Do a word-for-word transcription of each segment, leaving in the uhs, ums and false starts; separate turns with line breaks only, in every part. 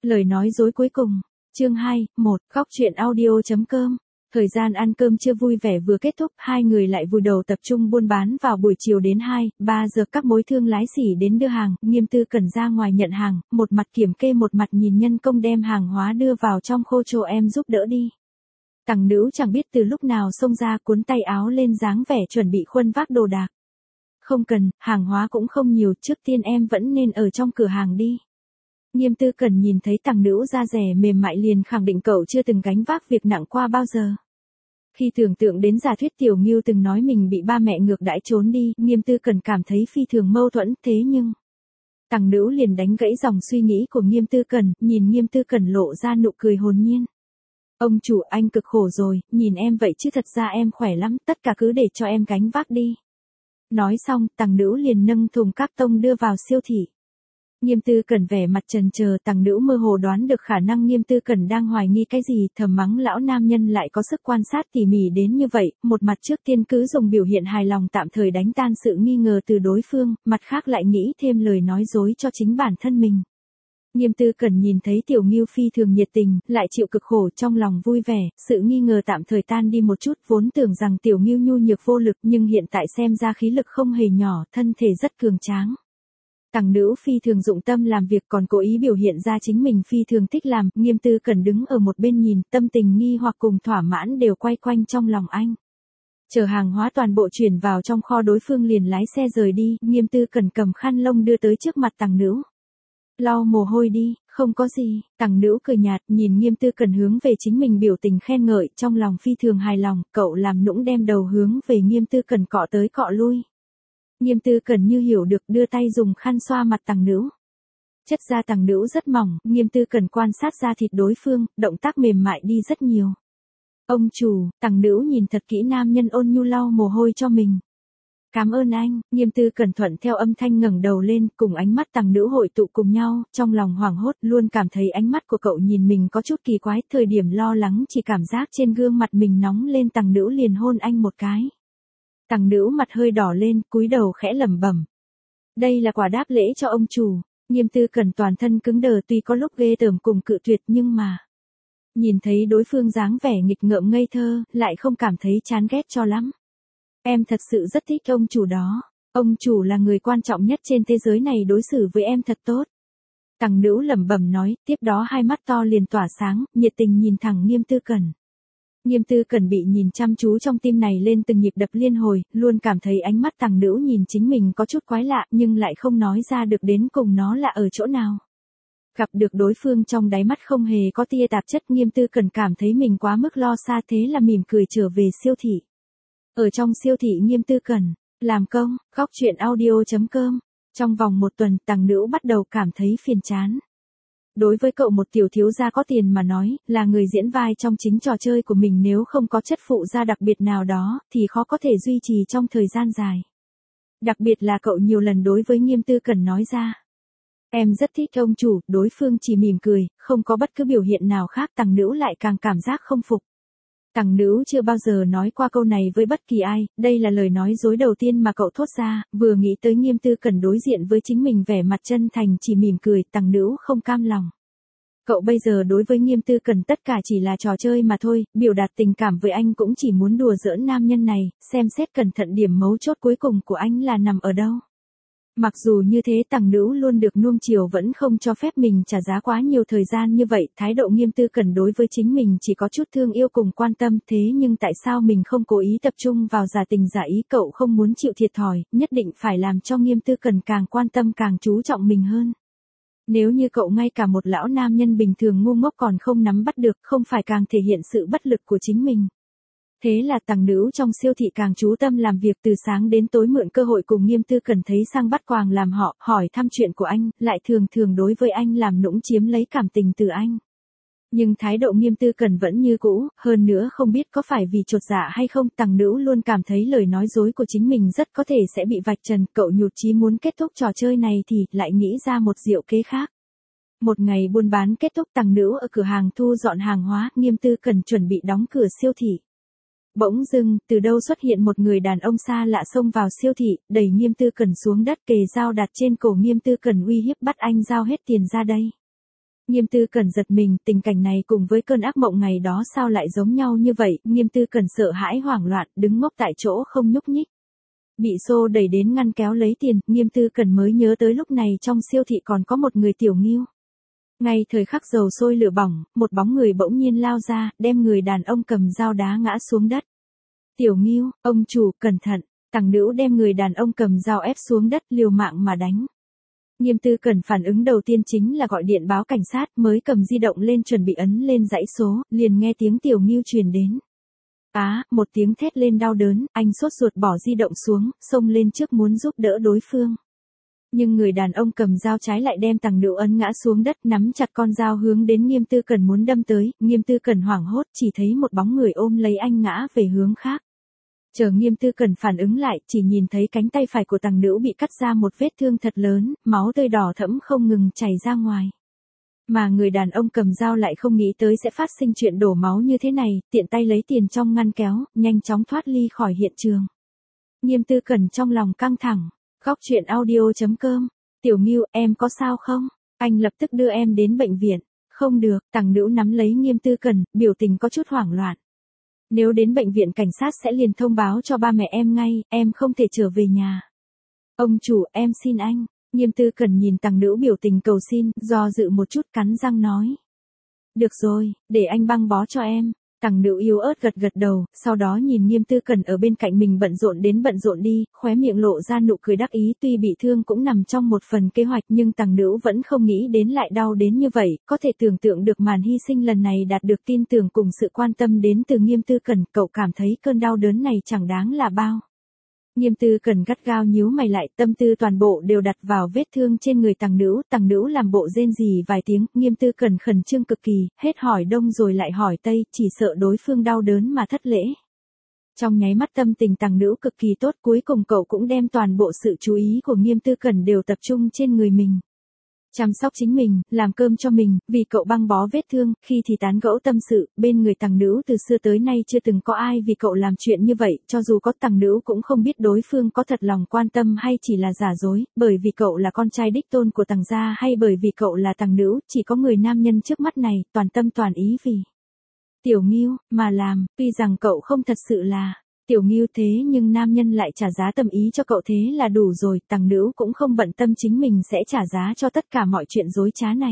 Lời nói dối cuối cùng. Chương hai, một, góc truyện audio.com. Thời gian ăn cơm trưa vui vẻ vừa kết thúc, hai người lại vùi đầu tập trung buôn bán vào buổi chiều đến hai, ba giờ các mối thương lái xỉ đến đưa hàng, Nghiêm Tư Cẩn ra ngoài nhận hàng, một mặt kiểm kê một mặt nhìn nhân công đem hàng hóa đưa vào trong khô cho em giúp đỡ đi. Tằng Nữu chẳng biết từ lúc nào xông ra cuốn tay áo lên dáng vẻ chuẩn bị khuân vác đồ đạc. Không cần, hàng hóa cũng không nhiều, trước tiên em vẫn nên ở trong cửa hàng đi. Nghiêm Tư Cẩn nhìn thấy Tằng Nữu da dẻ mềm mại liền khẳng định cậu chưa từng gánh vác việc nặng qua bao giờ. Khi tưởng tượng đến giả thuyết Tiểu Ngưu từng nói mình bị ba mẹ ngược đãi trốn đi, Nghiêm Tư Cẩn cảm thấy phi thường mâu thuẫn, thế nhưng Tằng Nữu liền đánh gãy dòng suy nghĩ của Nghiêm Tư Cẩn, nhìn Nghiêm Tư Cẩn lộ ra nụ cười hồn nhiên. Ông chủ, anh cực khổ rồi, nhìn em vậy chứ thật ra em khỏe lắm, tất cả cứ để cho em gánh vác đi. Nói xong, Tằng Nữu liền nâng thùng các tông đưa vào siêu thị. Nghiêm Tư Cẩn vẻ mặt trần chờ, Tằng Nữu mơ hồ đoán được khả năng Nghiêm Tư Cẩn đang hoài nghi cái gì, thầm mắng lão nam nhân lại có sức quan sát tỉ mỉ đến như vậy, một mặt trước tiên cứ dùng biểu hiện hài lòng tạm thời đánh tan sự nghi ngờ từ đối phương, mặt khác lại nghĩ thêm lời nói dối cho chính bản thân mình. Nghiêm Tư Cẩn nhìn thấy Tiểu Ngưu phi thường nhiệt tình, lại chịu cực khổ, trong lòng vui vẻ, sự nghi ngờ tạm thời tan đi một chút, vốn tưởng rằng Tiểu Ngưu nhu nhược vô lực nhưng hiện tại xem ra khí lực không hề nhỏ, thân thể rất cường tráng. Tằng Nữu phi thường dụng tâm làm việc còn cố ý biểu hiện ra chính mình phi thường thích làm, Nghiêm Tư Cẩn đứng ở một bên nhìn, tâm tình nghi hoặc cùng thỏa mãn đều quay quanh trong lòng anh. Chờ hàng hóa toàn bộ chuyển vào trong kho đối phương liền lái xe rời đi, Nghiêm Tư Cẩn cầm khăn lông đưa tới trước mặt Tằng Nữu. Lau mồ hôi đi, không có gì, Tằng Nữu cười nhạt, nhìn Nghiêm Tư Cẩn hướng về chính mình biểu tình khen ngợi, trong lòng phi thường hài lòng, cậu làm nũng đem đầu hướng về Nghiêm Tư Cẩn cọ tới cọ lui. Nghiêm Tư Cẩn như hiểu được đưa tay dùng khăn xoa mặt Tằng Nữu. Chất da Tằng Nữu rất mỏng, Nghiêm Tư Cẩn quan sát da thịt đối phương, động tác mềm mại đi rất nhiều. Ông chủ, Tằng Nữu nhìn thật kỹ nam nhân ôn nhu lau mồ hôi cho mình. Cảm ơn anh, Nghiêm Tư Cẩn thuận theo âm thanh ngẩng đầu lên, cùng ánh mắt Tằng Nữu hội tụ cùng nhau, trong lòng hoảng hốt, luôn cảm thấy ánh mắt của cậu nhìn mình có chút kỳ quái, thời điểm lo lắng chỉ cảm giác trên gương mặt mình nóng lên, Tằng Nữu liền hôn anh một cái. Tằng Nữu mặt hơi đỏ lên, cúi đầu khẽ lẩm bẩm. Đây là quà đáp lễ cho ông chủ. Nghiêm Tư Cẩn toàn thân cứng đờ, tuy có lúc ghê tởm cùng cự tuyệt nhưng mà nhìn thấy đối phương dáng vẻ nghịch ngợm ngây thơ, lại không cảm thấy chán ghét cho lắm. Em thật sự rất thích ông chủ đó. Ông chủ là người quan trọng nhất trên thế giới này, đối xử với em thật tốt. Tằng Nữu lẩm bẩm nói, tiếp đó hai mắt to liền tỏa sáng, nhiệt tình nhìn thẳng Nghiêm Tư Cẩn. Nghiêm Tư Cẩn bị nhìn chăm chú trong tim này lên từng nhịp đập liên hồi, luôn cảm thấy ánh mắt Tằng Nữu nhìn chính mình có chút quái lạ nhưng lại không nói ra được đến cùng nó là ở chỗ nào. Gặp được đối phương trong đáy mắt không hề có tia tạp chất, Nghiêm Tư Cẩn cảm thấy mình quá mức lo xa, thế là mỉm cười trở về siêu thị. Ở trong siêu thị Nghiêm Tư Cẩn làm công, góc truyện audio.com. Trong vòng một tuần Tằng Nữu bắt đầu cảm thấy phiền chán. Đối với cậu một tiểu thiếu gia có tiền mà nói, là người diễn vai trong chính trò chơi của mình, nếu không có chất phụ gia đặc biệt nào đó, thì khó có thể duy trì trong thời gian dài. Đặc biệt là cậu nhiều lần đối với Nghiêm Tư Cẩn nói ra. Em rất thích ông chủ, đối phương chỉ mỉm cười, không có bất cứ biểu hiện nào khác, Tằng Nữu lại càng cảm giác không phục. Tằng Nữu chưa bao giờ nói qua câu này với bất kỳ ai, đây là lời nói dối đầu tiên mà cậu thốt ra, vừa nghĩ tới Nghiêm Tư Cẩn đối diện với chính mình vẻ mặt chân thành chỉ mỉm cười, Tằng Nữu không cam lòng. Cậu bây giờ đối với Nghiêm Tư Cẩn tất cả chỉ là trò chơi mà thôi, biểu đạt tình cảm với anh cũng chỉ muốn đùa giỡn nam nhân này, xem xét cẩn thận điểm mấu chốt cuối cùng của anh là nằm ở đâu. Mặc dù như thế Tằng Nữu luôn được nuông chiều vẫn không cho phép mình trả giá quá nhiều thời gian như vậy, thái độ Nghiêm Tư Cẩn đối với chính mình chỉ có chút thương yêu cùng quan tâm, thế nhưng tại sao mình không cố ý tập trung vào giả tình giả ý, cậu không muốn chịu thiệt thòi, nhất định phải làm cho Nghiêm Tư Cẩn càng quan tâm càng chú trọng mình hơn. Nếu như cậu ngay cả một lão nam nhân bình thường ngu ngốc còn không nắm bắt được, không phải càng thể hiện sự bất lực của chính mình. Thế là Tằng Nữu trong siêu thị càng chú tâm làm việc, từ sáng đến tối mượn cơ hội cùng Nghiêm Tư Cẩn thấy sang bắt quàng làm họ, hỏi thăm chuyện của anh, lại thường thường đối với anh làm nũng chiếm lấy cảm tình từ anh. Nhưng thái độ Nghiêm Tư Cẩn vẫn như cũ, hơn nữa không biết có phải vì chột dạ hay không, Tằng Nữu luôn cảm thấy lời nói dối của chính mình rất có thể sẽ bị vạch trần, cậu nhụt chí muốn kết thúc trò chơi này thì lại nghĩ ra một diệu kế khác. Một ngày buôn bán kết thúc, Tằng Nữu ở cửa hàng thu dọn hàng hóa, Nghiêm Tư Cẩn chuẩn bị đóng cửa siêu thị. Bỗng dưng, từ đâu xuất hiện một người đàn ông xa lạ xông vào siêu thị, đẩy Nghiêm Tư Cẩn xuống đất, kề dao đặt trên cổ Nghiêm Tư Cẩn uy hiếp bắt anh giao hết tiền ra đây. Nghiêm Tư Cẩn giật mình, tình cảnh này cùng với cơn ác mộng ngày đó sao lại giống nhau như vậy, Nghiêm Tư Cẩn sợ hãi hoảng loạn, đứng ngốc tại chỗ không nhúc nhích. Bị xô đẩy đến ngăn kéo lấy tiền, Nghiêm Tư Cẩn mới nhớ tới lúc này trong siêu thị còn có một người Tiểu Ngưu. Ngay thời khắc dầu sôi lửa bỏng, một bóng người bỗng nhiên lao ra, đem người đàn ông cầm dao đá ngã xuống đất. Tiểu Ngưu, ông chủ, cẩn thận, Tằng Nữu đem người đàn ông cầm dao ép xuống đất liều mạng mà đánh. Nghiêm Tư Cẩn phản ứng đầu tiên chính là gọi điện báo cảnh sát, mới cầm di động lên chuẩn bị ấn lên dãy số, liền nghe tiếng Tiểu Ngưu truyền đến. Á, à, một tiếng thét lên đau đớn, anh sốt ruột bỏ di động xuống, xông lên trước muốn giúp đỡ đối phương. Nhưng người đàn ông cầm dao trái lại đem Tằng Nữu ấn ngã xuống đất, nắm chặt con dao hướng đến Nghiêm Tư Cẩn muốn đâm tới, Nghiêm Tư Cẩn hoảng hốt chỉ thấy một bóng người ôm lấy anh ngã về hướng khác. Chờ Nghiêm Tư Cẩn phản ứng lại, chỉ nhìn thấy cánh tay phải của Tằng Nữu bị cắt ra một vết thương thật lớn, máu tươi đỏ thẫm không ngừng chảy ra ngoài. Mà người đàn ông cầm dao lại không nghĩ tới sẽ phát sinh chuyện đổ máu như thế này, tiện tay lấy tiền trong ngăn kéo, nhanh chóng thoát ly khỏi hiện trường. Nghiêm Tư Cẩn trong lòng căng thẳng, góc truyện audio chấm com, Tiểu Ngưu, em có sao không? Anh lập tức đưa em đến bệnh viện. Không được, Tằng Nữu nắm lấy Nghiêm Tư Cẩn, biểu tình có chút hoảng loạn. Nếu đến bệnh viện cảnh sát sẽ liền thông báo cho ba mẹ em ngay, em không thể trở về nhà. Ông chủ, em xin anh. Nghiêm Tư Cẩn nhìn Tằng Nữu biểu tình cầu xin, do dự một chút cắn răng nói. Được rồi, để anh băng bó cho em. Tằng Nữu yếu ớt gật gật đầu, sau đó nhìn Nghiêm Tư Cẩn ở bên cạnh mình bận rộn đến bận rộn đi, khóe miệng lộ ra nụ cười đắc ý, tuy bị thương cũng nằm trong một phần kế hoạch nhưng Tằng Nữu vẫn không nghĩ đến lại đau đến như vậy, có thể tưởng tượng được màn hy sinh lần này đạt được tin tưởng cùng sự quan tâm đến từ Nghiêm Tư Cẩn, cậu cảm thấy cơn đau đớn này chẳng đáng là bao. Nghiêm Tư Cẩn gắt gao nhíu mày lại, tâm tư toàn bộ đều đặt vào vết thương trên người Tằng Nữu, Tằng Nữu làm bộ rên rỉ vài tiếng, Nghiêm Tư Cẩn khẩn trương cực kỳ, hết hỏi đông rồi lại hỏi tây, chỉ sợ đối phương đau đớn mà thất lễ. Trong nháy mắt tâm tình Tằng Nữu cực kỳ tốt, cuối cùng cậu cũng đem toàn bộ sự chú ý của Nghiêm Tư Cẩn đều tập trung trên người mình. Chăm sóc chính mình, làm cơm cho mình, vì cậu băng bó vết thương, khi thì tán gẫu tâm sự, bên người Tằng Nữu từ xưa tới nay chưa từng có ai vì cậu làm chuyện như vậy, cho dù có Tằng Nữu cũng không biết đối phương có thật lòng quan tâm hay chỉ là giả dối, bởi vì cậu là con trai đích tôn của Tằng gia hay bởi vì cậu là Tằng Nữu, chỉ có người nam nhân trước mắt này, toàn tâm toàn ý vì Tiểu Ngưu, mà làm, tuy rằng cậu không thật sự là Tiểu Ngưu thế nhưng nam nhân lại trả giá tâm ý cho cậu thế là đủ rồi, Tằng Nữu cũng không bận tâm chính mình sẽ trả giá cho tất cả mọi chuyện dối trá này.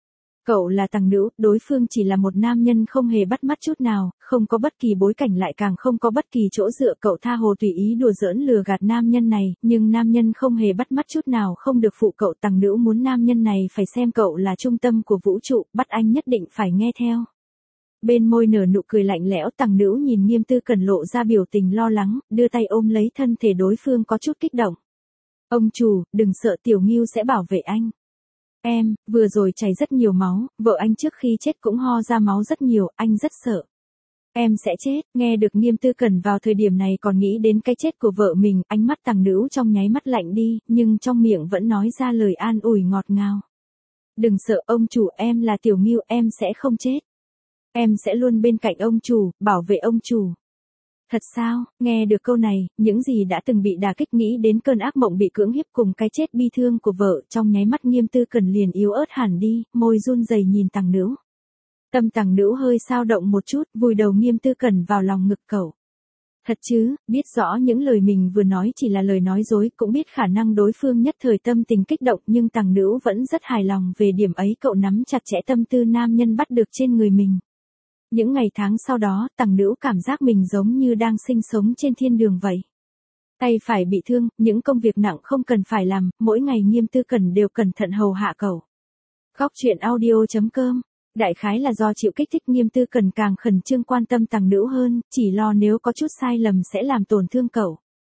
Cậu là Tằng Nữu, đối phương chỉ là một nam nhân không hề bắt mắt chút nào, không có bất kỳ bối cảnh lại càng không có bất kỳ chỗ dựa, cậu tha hồ tùy ý đùa giỡn lừa gạt nam nhân này, nhưng nam nhân không hề bắt mắt chút nào không được phụ cậu, Tằng Nữu muốn nam nhân này phải xem cậu là trung tâm của vũ trụ, bắt anh nhất định phải nghe theo. Bên môi nở nụ cười lạnh lẽo, Tằng Nữu nhìn Nghiêm Tư Cẩn lộ ra biểu tình lo lắng, đưa tay ôm lấy thân thể đối phương có chút kích động. Ông chủ, đừng sợ, Tiểu Ngưu sẽ bảo vệ anh. Em, vừa rồi chảy rất nhiều máu, vợ anh trước khi chết cũng ho ra máu rất nhiều, anh rất sợ. Em sẽ chết, nghe được Nghiêm Tư Cẩn vào thời điểm này còn nghĩ đến cái chết của vợ mình, ánh mắt Tằng Nữu trong nháy mắt lạnh đi, nhưng trong miệng vẫn nói ra lời an ủi ngọt ngào. Đừng sợ ông chủ, em là Tiểu Ngưu, em sẽ không chết. Em sẽ luôn bên cạnh ông chủ, bảo vệ ông chủ. Thật sao, nghe được câu này, những gì đã từng bị đả kích nghĩ đến cơn ác mộng bị cưỡng hiếp cùng cái chết bi thương của vợ, trong nháy mắt Nghiêm Tư Cẩn liền yếu ớt hẳn đi, môi run rẩy nhìn Tằng Nữu. Tâm Tằng Nữu hơi dao động một chút, vùi đầu Nghiêm Tư Cẩn vào lòng ngực cậu. Thật chứ, biết rõ những lời mình vừa nói chỉ là lời nói dối, cũng biết khả năng đối phương nhất thời tâm tình kích động, nhưng Tằng Nữu vẫn rất hài lòng về điểm ấy, cậu nắm chặt chẽ tâm tư nam nhân bắt được trên người mình. Những ngày tháng sau đó, Tằng Nữu cảm giác mình giống như đang sinh sống trên thiên đường vậy. Tay phải bị thương, những công việc nặng không cần phải làm, mỗi ngày Nghiêm Tư Cẩn đều cẩn thận hầu hạ cậu. Góc truyện audio chấm com, đại khái là do chịu kích thích Nghiêm Tư Cẩn càng khẩn trương quan tâm Tằng Nữu hơn, chỉ lo nếu có chút sai lầm sẽ làm tổn thương cậu.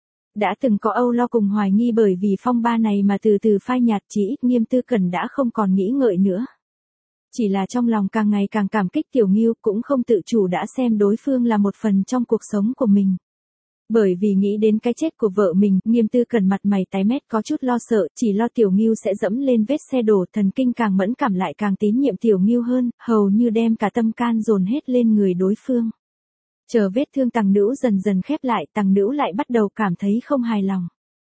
Đã từng có âu lo cùng hoài nghi bởi vì phong ba này mà từ từ phai nhạt, chỉ ít Nghiêm Tư Cẩn đã không còn nghĩ ngợi nữa. Chỉ là trong lòng càng ngày càng cảm kích Tiểu Ngưu, cũng không tự chủ đã xem đối phương là một phần trong cuộc sống của mình. Bởi vì nghĩ đến cái chết của vợ mình, Nghiêm Tư Cẩn mặt mày tái mét có chút lo sợ, chỉ lo Tiểu Ngưu sẽ dẫm lên vết xe đổ, thần kinh càng mẫn cảm lại càng tín nhiệm Tiểu Ngưu hơn, hầu như đem cả tâm can dồn hết lên người đối phương. Chờ vết thương Tằng Nữu dần dần khép lại, Tằng Nữu lại bắt đầu cảm thấy không hài lòng.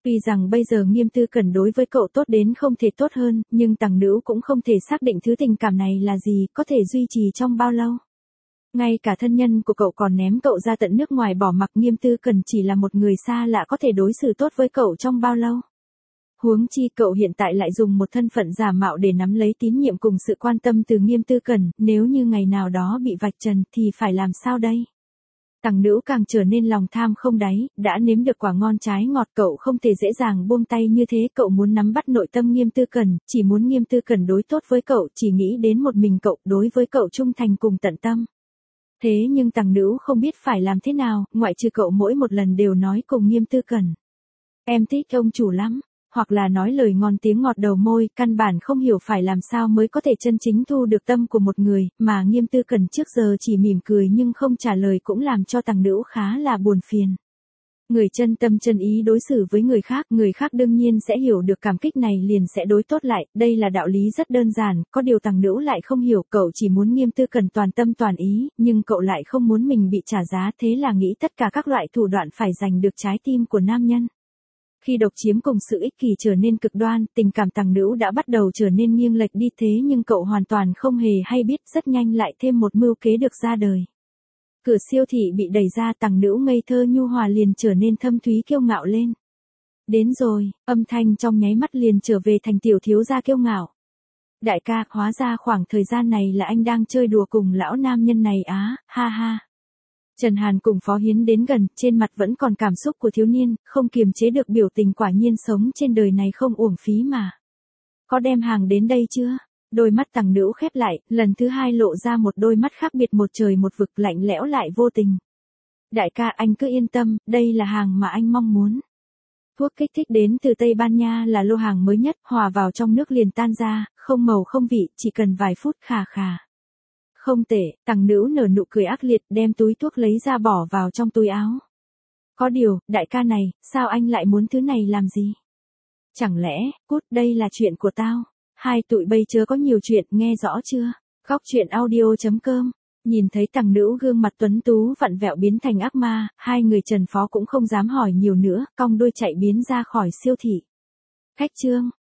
Tuy rằng bây giờ Nghiêm Tư Cẩn đối với cậu tốt đến không thể tốt hơn, nhưng Tằng Nữu cũng không thể xác định thứ tình cảm này là gì, có thể duy trì trong bao lâu. Ngay cả thân nhân của cậu còn ném cậu ra tận nước ngoài bỏ mặc, Nghiêm Tư Cẩn chỉ là một người xa lạ có thể đối xử tốt với cậu trong bao lâu. Huống chi cậu hiện tại lại dùng một thân phận giả mạo để nắm lấy tín nhiệm cùng sự quan tâm từ Nghiêm Tư Cẩn, nếu như ngày nào đó bị vạch trần thì phải làm sao đây? Tằng Nữu càng trở nên lòng tham không đáy, đã nếm được quả ngon trái ngọt, cậu không thể dễ dàng buông tay như thế, cậu muốn nắm bắt nội tâm Nghiêm Tư Cẩn, chỉ muốn Nghiêm Tư Cẩn đối tốt với cậu, chỉ nghĩ đến một mình cậu, đối với cậu trung thành cùng tận tâm. Thế nhưng Tằng Nữu không biết phải làm thế nào, ngoại trừ cậu mỗi một lần đều nói cùng Nghiêm Tư Cẩn: "Em thích ông chủ lắm." Hoặc là nói lời ngon tiếng ngọt đầu môi, căn bản không hiểu phải làm sao mới có thể chân chính thu được tâm của một người, mà Nghiêm Tư Cẩn trước giờ chỉ mỉm cười nhưng không trả lời cũng làm cho Tằng Nữu khá là buồn phiền. Người chân tâm chân ý đối xử với người khác, người khác đương nhiên sẽ hiểu được cảm kích này liền sẽ đối tốt lại, đây là đạo lý rất đơn giản, có điều Tằng Nữu lại không hiểu, cậu chỉ muốn Nghiêm Tư Cẩn toàn tâm toàn ý, nhưng cậu lại không muốn mình bị trả giá, thế là nghĩ tất cả các loại thủ đoạn phải giành được trái tim của nam nhân. Khi độc chiếm cùng sự ích kỷ trở nên cực đoan, tình cảm Tằng Nữu đã bắt đầu trở nên nghiêng lệch đi, thế nhưng cậu hoàn toàn không hề hay biết, rất nhanh lại thêm một mưu kế được ra đời. Cửa siêu thị bị đẩy ra, Tằng Nữu ngây thơ nhu hòa liền trở nên thâm thúy kiêu ngạo lên. Đến rồi, âm thanh trong nháy mắt liền trở về thành tiểu thiếu gia kiêu ngạo. Đại ca, hóa ra khoảng thời gian này là anh đang chơi đùa cùng lão nam nhân này á, ha ha. Trần Hàn cùng Phó Hiến đến gần, trên mặt vẫn còn cảm xúc của thiếu niên, không kiềm chế được biểu tình, quả nhiên sống trên đời này không uổng phí mà. Có đem hàng đến đây chưa? Đôi mắt Tằng Nữu khép lại, lần thứ hai lộ ra một đôi mắt khác biệt, một trời một vực, lạnh lẽo lại vô tình. Đại ca, anh cứ yên tâm, đây là hàng mà anh mong muốn. Thuốc kích thích đến từ Tây Ban Nha là lô hàng mới nhất, hòa vào trong nước liền tan ra, không màu không vị, chỉ cần vài phút khà khà. Không tệ, Tằng Nữu nở nụ cười ác liệt, đem túi thuốc lấy ra bỏ vào trong túi áo. Có điều, đại ca này, sao anh lại muốn thứ này làm gì? Chẳng lẽ, cút, đây là chuyện của tao. Hai tụi bây chớ có nhiều chuyện, nghe rõ chưa? Góc truyện audio chấm com. Nhìn thấy Tằng Nữu gương mặt tuấn tú vặn vẹo biến thành ác ma, hai người Trần Phó cũng không dám hỏi nhiều nữa, cong đuôi chạy biến ra khỏi siêu thị. Khách trương,